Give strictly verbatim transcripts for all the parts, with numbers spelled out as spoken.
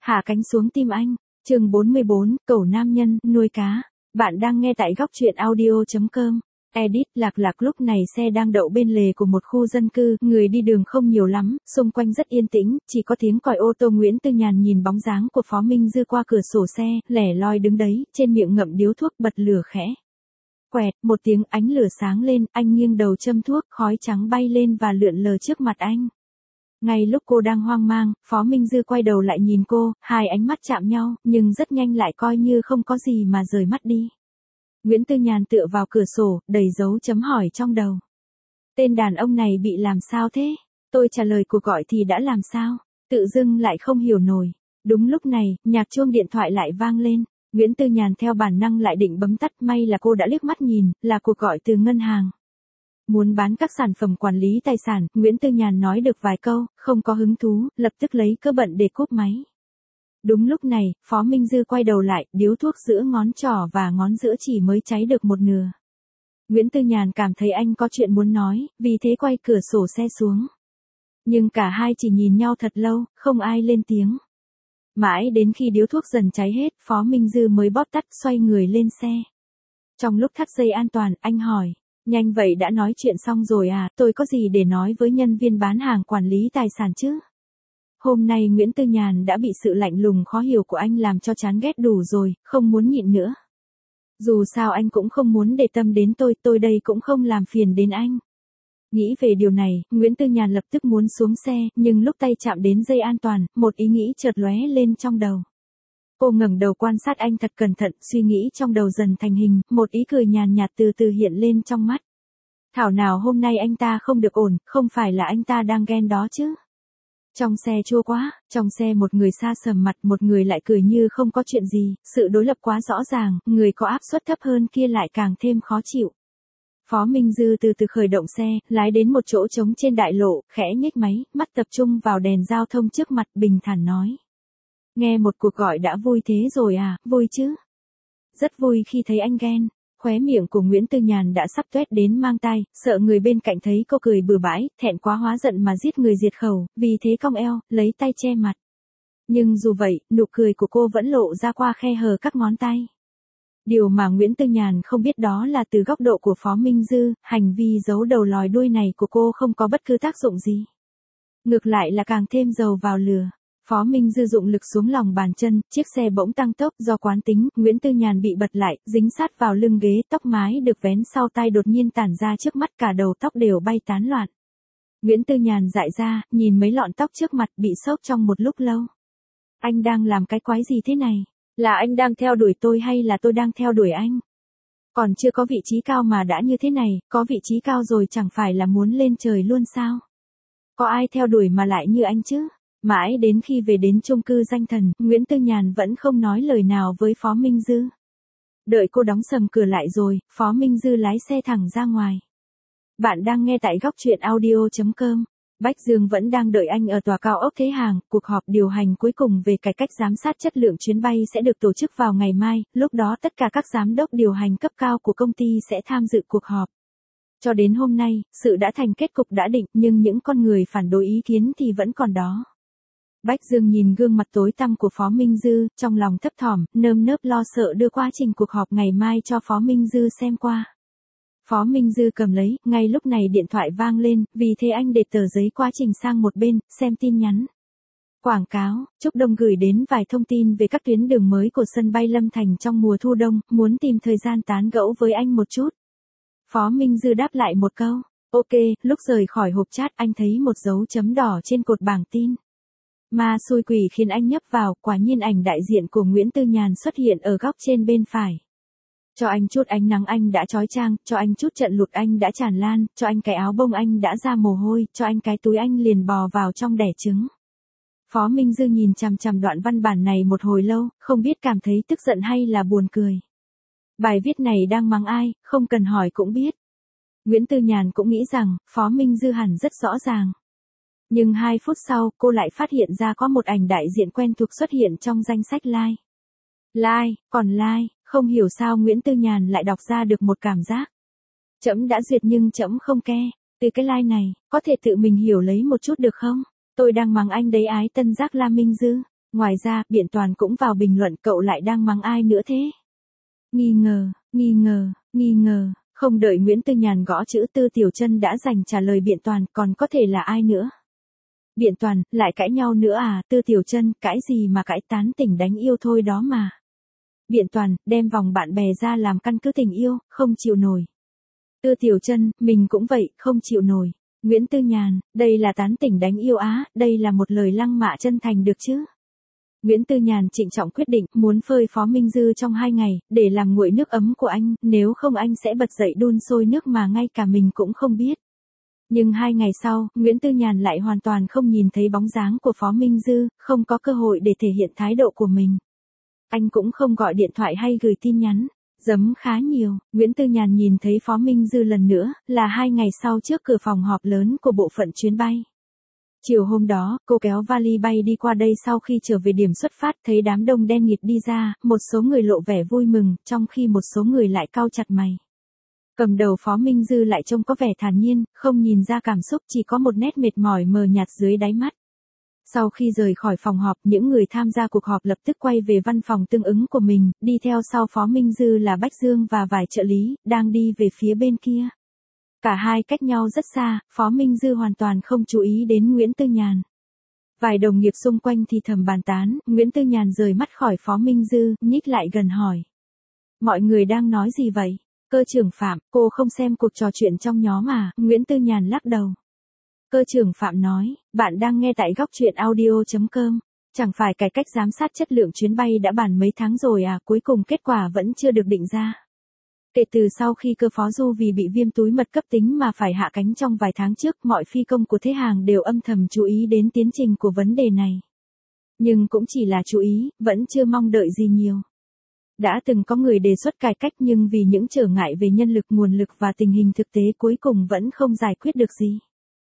Hạ cánh xuống tim anh. Chương bốn mươi bốn, Cẩu nam nhân, nuôi cá. Bạn đang nghe tại góc truyện audio chấm com. Edit. Lạc Lạc lúc này xe đang đậu bên lề của một khu dân cư, người đi đường không nhiều lắm, xung quanh rất yên tĩnh, chỉ có tiếng còi ô tô. Nguyễn Tư Nhàn nhìn bóng dáng của Phó Minh Dư qua cửa sổ xe, lẻ loi đứng đấy, trên miệng ngậm điếu thuốc, bật lửa khẽ. Quẹt, một tiếng, ánh lửa sáng lên, anh nghiêng đầu châm thuốc, khói trắng bay lên và lượn lờ trước mặt anh. Ngay lúc cô đang hoang mang, Phó Minh Dư quay đầu lại nhìn cô, hai ánh mắt chạm nhau, nhưng rất nhanh lại coi như không có gì mà rời mắt đi. Nguyễn Tư Nhàn tựa vào cửa sổ, đầy dấu chấm hỏi trong đầu. Tên đàn ông này bị làm sao thế? Tôi trả lời cuộc gọi thì đã làm sao? Tự dưng lại không hiểu nổi. Đúng lúc này, nhạc chuông điện thoại lại vang lên. Nguyễn Tư Nhàn theo bản năng lại định bấm tắt, may là cô đã liếc mắt nhìn, là cuộc gọi từ ngân hàng. Muốn bán các sản phẩm quản lý tài sản, Nguyễn Tư Nhàn nói được vài câu, không có hứng thú, lập tức lấy cớ bận để cúp máy. Đúng lúc này, Phó Minh Dư quay đầu lại, điếu thuốc giữa ngón trỏ và ngón giữa chỉ mới cháy được một nửa. Nguyễn Tư Nhàn cảm thấy anh có chuyện muốn nói, vì thế quay cửa sổ xe xuống. Nhưng cả hai chỉ nhìn nhau thật lâu, không ai lên tiếng. Mãi đến khi điếu thuốc dần cháy hết, Phó Minh Dư mới bóp tắt, xoay người lên xe. Trong lúc thắt dây an toàn, anh hỏi. Nhanh vậy đã nói chuyện xong rồi à, tôi có gì để nói với nhân viên bán hàng quản lý tài sản chứ? Hôm nay Nguyễn Tư Nhàn đã bị sự lạnh lùng khó hiểu của anh làm cho chán ghét đủ rồi, không muốn nhịn nữa. Dù sao anh cũng không muốn để tâm đến tôi, tôi đây cũng không làm phiền đến anh. Nghĩ về điều này, Nguyễn Tư Nhàn lập tức muốn xuống xe, nhưng lúc tay chạm đến dây an toàn, một ý nghĩ chợt lóe lên trong đầu. Cô ngẩng đầu quan sát anh thật cẩn thận, suy nghĩ trong đầu dần thành hình, một ý cười nhàn nhạt từ từ hiện lên trong mắt. Thảo nào hôm nay anh ta không được ổn, không phải là anh ta đang ghen đó chứ? Trong xe chua quá, trong xe một người xa sầm mặt, một người lại cười như không có chuyện gì, sự đối lập quá rõ ràng, người có áp suất thấp hơn kia lại càng thêm khó chịu. Phó Minh Dư từ từ khởi động xe, lái đến một chỗ trống trên đại lộ, khẽ nhếch máy, mắt tập trung vào đèn giao thông trước mặt, bình thản nói. Nghe một cuộc gọi đã vui thế rồi à, vui chứ? Rất vui khi thấy anh ghen. Khóe miệng của Nguyễn Tư Nhàn đã sắp tuét đến mang tai, sợ người bên cạnh thấy cô cười bừa bãi, thẹn quá hóa giận mà giết người diệt khẩu, vì thế cong eo, lấy tay che mặt. Nhưng dù vậy, nụ cười của cô vẫn lộ ra qua khe hở các ngón tay. Điều mà Nguyễn Tư Nhàn không biết đó là từ góc độ của Phó Minh Dư, hành vi giấu đầu lòi đuôi này của cô không có bất cứ tác dụng gì. Ngược lại là càng thêm dầu vào lửa. Phó Minh Dư dụng lực xuống lòng bàn chân, chiếc xe bỗng tăng tốc, do quán tính, Nguyễn Tư Nhàn bị bật lại, dính sát vào lưng ghế, tóc mái được vén sau tai đột nhiên tản ra trước mắt, cả đầu tóc đều bay tán loạn. Nguyễn Tư Nhàn dại ra, nhìn mấy lọn tóc trước mặt, bị sốc trong một lúc lâu. Anh đang làm cái quái gì thế này? Là anh đang theo đuổi tôi hay là tôi đang theo đuổi anh? Còn chưa có vị trí cao mà đã như thế này, có vị trí cao rồi chẳng phải là muốn lên trời luôn sao? Có ai theo đuổi mà lại như anh chứ? Mãi đến khi về đến chung cư danh thần, Nguyễn Tư Nhàn vẫn không nói lời nào với Phó Minh Dư. Đợi cô đóng sầm cửa lại rồi, Phó Minh Dư lái xe thẳng ra ngoài. Bạn đang nghe tại góc truyện audio chấm com. Bách Dương vẫn đang đợi anh ở tòa cao ốc Thế Hàng, cuộc họp điều hành cuối cùng về cải cách giám sát chất lượng chuyến bay sẽ được tổ chức vào ngày mai, lúc đó tất cả các giám đốc điều hành cấp cao của công ty sẽ tham dự cuộc họp. Cho đến hôm nay, sự đã thành kết cục đã định, nhưng những con người phản đối ý kiến thì vẫn còn đó. Bách Dương nhìn gương mặt tối tăm của Phó Minh Dư, trong lòng thấp thỏm, nơm nớp lo sợ đưa quá trình cuộc họp ngày mai cho Phó Minh Dư xem qua. Phó Minh Dư cầm lấy, ngay lúc này điện thoại vang lên, vì thế anh để tờ giấy quá trình sang một bên, xem tin nhắn. Quảng cáo, Trúc Đông gửi đến vài thông tin về các tuyến đường mới của sân bay Lâm Thành trong mùa thu đông, muốn tìm thời gian tán gẫu với anh một chút. Phó Minh Dư đáp lại một câu, ok, lúc rời khỏi hộp chat anh thấy một dấu chấm đỏ trên cột bảng tin. Ma xui quỷ khiến anh nhấp vào, quả nhiên ảnh đại diện của Nguyễn Tư Nhàn xuất hiện ở góc trên bên phải. Cho anh chút ánh nắng anh đã chói chang, cho anh chút trận lụt anh đã tràn lan, cho anh cái áo bông anh đã ra mồ hôi, cho anh cái túi anh liền bò vào trong đẻ trứng. Phó Minh Dư nhìn chằm chằm đoạn văn bản này một hồi lâu, không biết cảm thấy tức giận hay là buồn cười. Bài viết này đang mắng ai, không cần hỏi cũng biết. Nguyễn Tư Nhàn cũng nghĩ rằng, Phó Minh Dư hẳn rất rõ ràng. Nhưng hai phút sau, cô lại phát hiện ra có một ảnh đại diện quen thuộc xuất hiện trong danh sách like. Like, còn like, không hiểu sao Nguyễn Tư Nhàn lại đọc ra được một cảm giác. Trẫm đã duyệt nhưng trẫm không ke, từ cái like này, có thể tự mình hiểu lấy một chút được không? Tôi đang mắng anh đấy ái tân giác La Minh Dư. Ngoài ra, Biện Toàn cũng vào bình luận cậu lại đang mắng ai nữa thế? Nghi ngờ, nghi ngờ, nghi ngờ, không đợi Nguyễn Tư Nhàn gõ chữ Tư Tiểu Chân đã dành trả lời Biện Toàn, còn có thể là ai nữa? Biện Toàn, lại cãi nhau nữa à? Tư Tiểu Chân, cãi gì mà cãi, tán tỉnh đánh yêu thôi đó mà. Biện Toàn, đem vòng bạn bè ra làm căn cứ tình yêu, không chịu nổi. Tư Tiểu Chân, mình cũng vậy, không chịu nổi. Nguyễn Tư Nhàn, đây là tán tỉnh đánh yêu á, đây là một lời lăng mạ chân thành được chứ? Nguyễn Tư Nhàn trịnh trọng quyết định muốn phơi Phó Minh Dư trong hai ngày, để làm nguội nước ấm của anh, nếu không anh sẽ bật dậy đun sôi nước mà ngay cả mình cũng không biết. Nhưng hai ngày sau, Nguyễn Tư Nhàn lại hoàn toàn không nhìn thấy bóng dáng của Phó Minh Dư, không có cơ hội để thể hiện thái độ của mình. Anh cũng không gọi điện thoại hay gửi tin nhắn. Giấm khá nhiều, Nguyễn Tư Nhàn nhìn thấy Phó Minh Dư lần nữa, là hai ngày sau trước cửa phòng họp lớn của bộ phận chuyến bay. Chiều hôm đó, cô kéo vali bay đi qua đây sau khi trở về điểm xuất phát thấy đám đông đen nghịt đi ra, một số người lộ vẻ vui mừng, trong khi một số người lại cau chặt mày. Cầm đầu Phó Minh Dư lại trông có vẻ thản nhiên, không nhìn ra cảm xúc, chỉ có một nét mệt mỏi mờ nhạt dưới đáy mắt. Sau khi rời khỏi phòng họp, những người tham gia cuộc họp lập tức quay về văn phòng tương ứng của mình, đi theo sau Phó Minh Dư là Bách Dương và vài trợ lý, đang đi về phía bên kia. Cả hai cách nhau rất xa, Phó Minh Dư hoàn toàn không chú ý đến Nguyễn Tư Nhàn. Vài đồng nghiệp xung quanh thì thầm bàn tán, Nguyễn Tư Nhàn rời mắt khỏi Phó Minh Dư, nhích lại gần hỏi. Mọi người đang nói gì vậy? Cơ trưởng Phạm, cô không xem cuộc trò chuyện trong nhóm à? Nguyễn Tư Nhàn lắc đầu. Cơ trưởng Phạm nói, bạn đang nghe tại góc truyện audio chấm com. Chẳng phải cải cách giám sát chất lượng chuyến bay đã bàn mấy tháng rồi à, cuối cùng kết quả vẫn chưa được định ra. Kể từ sau khi Cơ Phó Du vì bị viêm túi mật cấp tính mà phải hạ cánh trong vài tháng trước, mọi phi công của Thế Hàng đều âm thầm chú ý đến tiến trình của vấn đề này. Nhưng cũng chỉ là chú ý, vẫn chưa mong đợi gì nhiều. Đã từng có người đề xuất cải cách nhưng vì những trở ngại về nhân lực, nguồn lực và tình hình thực tế cuối cùng vẫn không giải quyết được gì.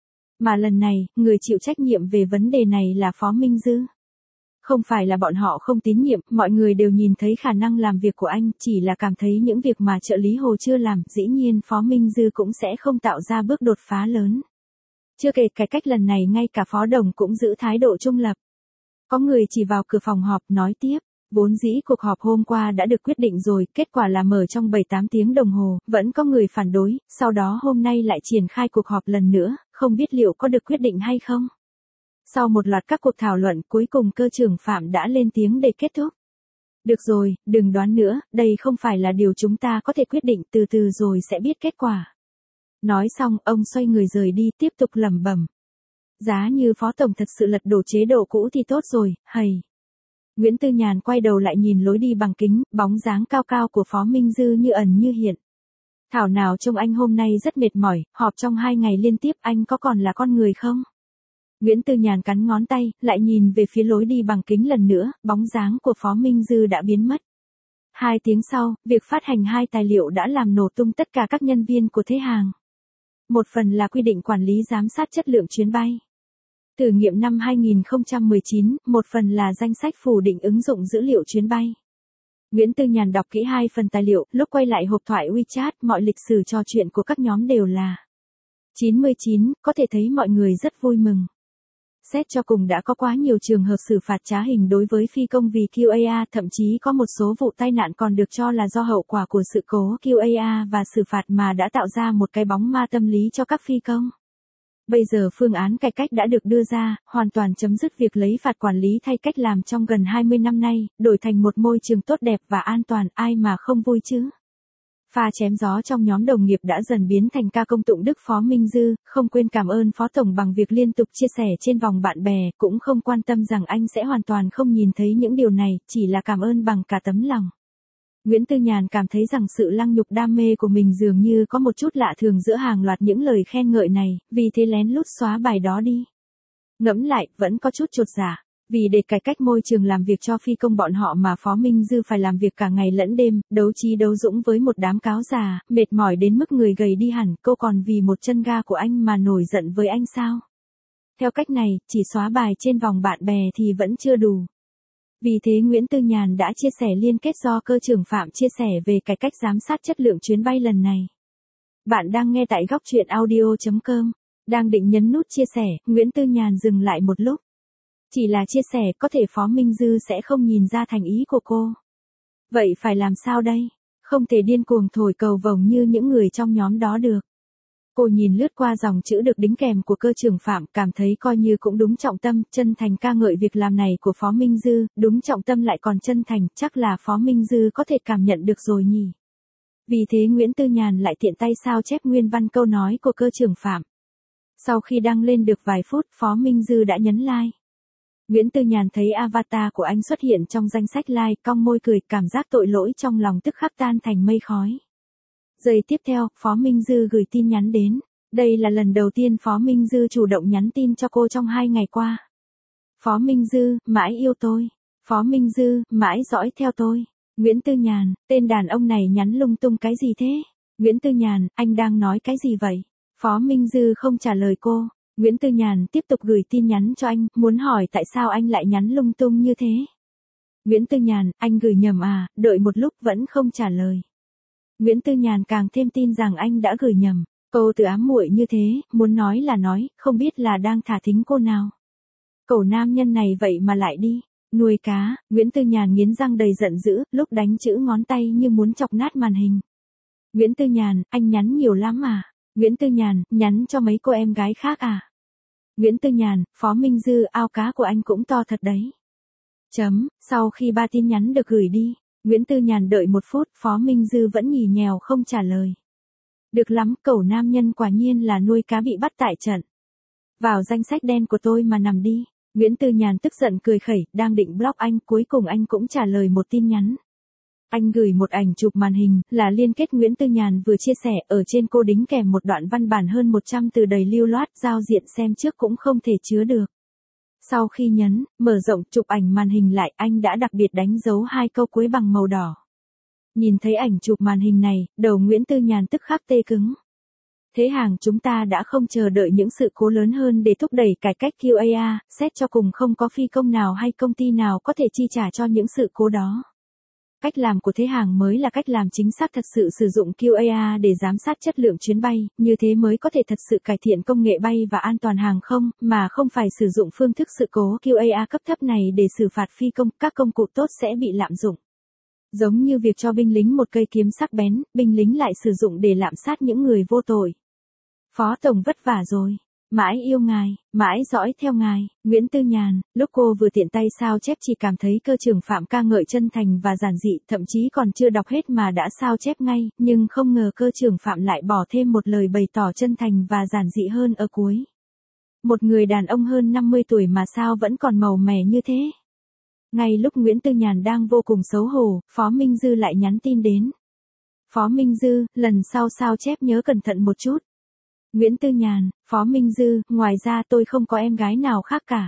Mà lần này, người chịu trách nhiệm về vấn đề này là Phó Minh Dư. Không phải là bọn họ không tín nhiệm, mọi người đều nhìn thấy khả năng làm việc của anh, chỉ là cảm thấy những việc mà trợ lý Hồ chưa làm, dĩ nhiên Phó Minh Dư cũng sẽ không tạo ra bước đột phá lớn. Chưa kể cải cách lần này ngay cả Phó Đồng cũng giữ thái độ trung lập. Có người chỉ vào cửa phòng họp nói tiếp, vốn dĩ cuộc họp hôm qua đã được quyết định rồi, kết quả là mở trong bảy tám tiếng đồng hồ, vẫn có người phản đối, sau đó hôm nay lại triển khai cuộc họp lần nữa, không biết liệu có được quyết định hay không. Sau một loạt các cuộc thảo luận, cuối cùng cơ trưởng Phạm đã lên tiếng để kết thúc. Được rồi, đừng đoán nữa, đây không phải là điều chúng ta có thể quyết định, từ từ rồi sẽ biết kết quả. Nói xong, ông xoay người rời đi, tiếp tục lẩm bẩm. Giá như Phó Tổng thật sự lật đổ chế độ cũ thì tốt rồi, hầy. Nguyễn Tư Nhàn quay đầu lại nhìn lối đi bằng kính, bóng dáng cao cao của Phó Minh Dư như ẩn như hiện. Thảo nào trông anh hôm nay rất mệt mỏi, họp trong hai ngày liên tiếp, anh có còn là con người không? Nguyễn Tư Nhàn cắn ngón tay, lại nhìn về phía lối đi bằng kính lần nữa, bóng dáng của Phó Minh Dư đã biến mất. Hai tiếng sau, việc phát hành hai tài liệu đã làm nổ tung tất cả các nhân viên của Thế Hàng. Một phần là quy định quản lý giám sát chất lượng chuyến bay. Thử nghiệm năm hai không một chín, một phần là danh sách phủ định ứng dụng dữ liệu chuyến bay. Nguyễn Tư Nhàn đọc kỹ hai phần tài liệu, lúc quay lại hộp thoại WeChat, mọi lịch sử trò chuyện của các nhóm đều là chín mươi chín, có thể thấy mọi người rất vui mừng. Xét cho cùng đã có quá nhiều trường hợp xử phạt trá hình đối với phi công vì quy a a, thậm chí có một số vụ tai nạn còn được cho là do hậu quả của sự cố quy a a và xử phạt mà đã tạo ra một cái bóng ma tâm lý cho các phi công. Bây giờ phương án cải cách đã được đưa ra, hoàn toàn chấm dứt việc lấy phạt quản lý thay cách làm trong gần hai mươi năm nay, đổi thành một môi trường tốt đẹp và an toàn, ai mà không vui chứ. Pha chém gió trong nhóm đồng nghiệp đã dần biến thành ca công tụng đức Phó Minh Dư, không quên cảm ơn Phó Tổng bằng việc liên tục chia sẻ trên vòng bạn bè, cũng không quan tâm rằng anh sẽ hoàn toàn không nhìn thấy những điều này, chỉ là cảm ơn bằng cả tấm lòng. Nguyễn Tư Nhàn cảm thấy rằng sự lăng nhục đam mê của mình dường như có một chút lạ thường giữa hàng loạt những lời khen ngợi này, vì thế lén lút xóa bài đó đi. Ngẫm lại, vẫn có chút chột dạ. Vì để cải cách môi trường làm việc cho phi công bọn họ mà Phó Minh Dư phải làm việc cả ngày lẫn đêm, đấu trí đấu dũng với một đám cáo già, mệt mỏi đến mức người gầy đi hẳn, cô còn vì một chân ga của anh mà nổi giận với anh sao? Theo cách này, chỉ xóa bài trên vòng bạn bè thì vẫn chưa đủ. Vì thế Nguyễn Tư Nhàn đã chia sẻ liên kết do cơ trưởng Phạm chia sẻ về cải cách giám sát chất lượng chuyến bay lần này. Bạn đang nghe tại góc truyện audio chấm com. Đang định nhấn nút chia sẻ, Nguyễn Tư Nhàn dừng lại một lúc. Chỉ là chia sẻ, có thể Phó Minh Dư sẽ không nhìn ra thành ý của cô. Vậy phải làm sao đây? Không thể điên cuồng thổi cầu vồng như những người trong nhóm đó được. Cô nhìn lướt qua dòng chữ được đính kèm của cơ trưởng Phạm, cảm thấy coi như cũng đúng trọng tâm, chân thành ca ngợi việc làm này của Phó Minh Dư, đúng trọng tâm lại còn chân thành, chắc là Phó Minh Dư có thể cảm nhận được rồi nhỉ. Vì thế Nguyễn Tư Nhàn lại tiện tay sao chép nguyên văn câu nói của cơ trưởng Phạm. Sau khi đăng lên được vài phút, Phó Minh Dư đã nhấn like. Nguyễn Tư Nhàn thấy avatar của anh xuất hiện trong danh sách like, cong môi cười, cảm giác tội lỗi trong lòng tức khắc tan thành mây khói. Giây tiếp theo, Phó Minh Dư gửi tin nhắn đến. Đây là lần đầu tiên Phó Minh Dư chủ động nhắn tin cho cô trong hai ngày qua. Phó Minh Dư, mãi yêu tôi. Phó Minh Dư, mãi dõi theo tôi. Nguyễn Tư Nhàn, tên đàn ông này nhắn lung tung cái gì thế? Nguyễn Tư Nhàn, anh đang nói cái gì vậy? Phó Minh Dư không trả lời cô. Nguyễn Tư Nhàn tiếp tục gửi tin nhắn cho anh, muốn hỏi tại sao anh lại nhắn lung tung như thế. Nguyễn Tư Nhàn, anh gửi nhầm à, đợi một lúc vẫn không trả lời. Nguyễn Tư Nhàn càng thêm tin rằng anh đã gửi nhầm. Cô tự ám muội như thế, muốn nói là nói, không biết là đang thả thính cô nào. Cẩu nam nhân này vậy mà lại đi nuôi cá. Nguyễn Tư Nhàn nghiến răng đầy giận dữ, lúc đánh chữ ngón tay như muốn chọc nát màn hình. Nguyễn Tư Nhàn, anh nhắn nhiều lắm à? Nguyễn Tư Nhàn, nhắn cho mấy cô em gái khác à? Nguyễn Tư Nhàn, Phó Minh Dư, ao cá của anh cũng to thật đấy. Chấm, sau khi ba tin nhắn được gửi đi, Nguyễn Tư Nhàn đợi một phút, Phó Minh Dư vẫn nhì nhèo không trả lời. Được lắm, cẩu nam nhân quả nhiên là nuôi cá bị bắt tại trận. Vào danh sách đen của tôi mà nằm đi. Nguyễn Tư Nhàn tức giận cười khẩy, đang định block anh, cuối cùng anh cũng trả lời một tin nhắn. Anh gửi một ảnh chụp màn hình, là liên kết Nguyễn Tư Nhàn vừa chia sẻ, ở trên cô đính kèm một đoạn văn bản hơn một trăm từ đầy lưu loát, giao diện xem trước cũng không thể chứa được. Sau khi nhấn, mở rộng chụp ảnh màn hình lại, anh đã đặc biệt đánh dấu hai câu cuối bằng màu đỏ. Nhìn thấy ảnh chụp màn hình này, đầu Nguyễn Tư Nhàn tức khắc tê cứng. Thế hàng chúng ta đã không chờ đợi những sự cố lớn hơn để thúc đẩy cải cách quy a, xét cho cùng không có phi công nào hay công ty nào có thể chi trả cho những sự cố đó. Cách làm của thế hàng mới là cách làm chính xác, thật sự sử dụng quy a để giám sát chất lượng chuyến bay, như thế mới có thể thật sự cải thiện công nghệ bay và an toàn hàng không, mà không phải sử dụng phương thức sự cố quy a cấp thấp này để xử phạt phi công, các công cụ tốt sẽ bị lạm dụng. Giống như việc cho binh lính một cây kiếm sắc bén, binh lính lại sử dụng để lạm sát những người vô tội. Phó Tổng vất vả rồi. Mãi yêu ngài, mãi dõi theo ngài. Nguyễn Tư Nhàn, lúc cô vừa tiện tay sao chép chỉ cảm thấy cơ trưởng Phạm ca ngợi chân thành và giản dị, thậm chí còn chưa đọc hết mà đã sao chép ngay, nhưng không ngờ cơ trưởng Phạm lại bỏ thêm một lời bày tỏ chân thành và giản dị hơn ở cuối. Một người đàn ông hơn năm mươi tuổi mà sao vẫn còn màu mè như thế. Ngay lúc Nguyễn Tư Nhàn đang vô cùng xấu hổ, Phó Minh Dư lại nhắn tin đến. Phó Minh Dư, lần sau sao chép nhớ cẩn thận một chút. Nguyễn Tư Nhàn, Phó Minh Dư, ngoài ra tôi không có em gái nào khác cả.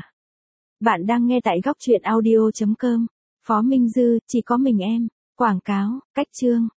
Bạn đang nghe tại góc truyện audio chấm com. Phó Minh Dư, chỉ có mình em. Quảng cáo, cách chương.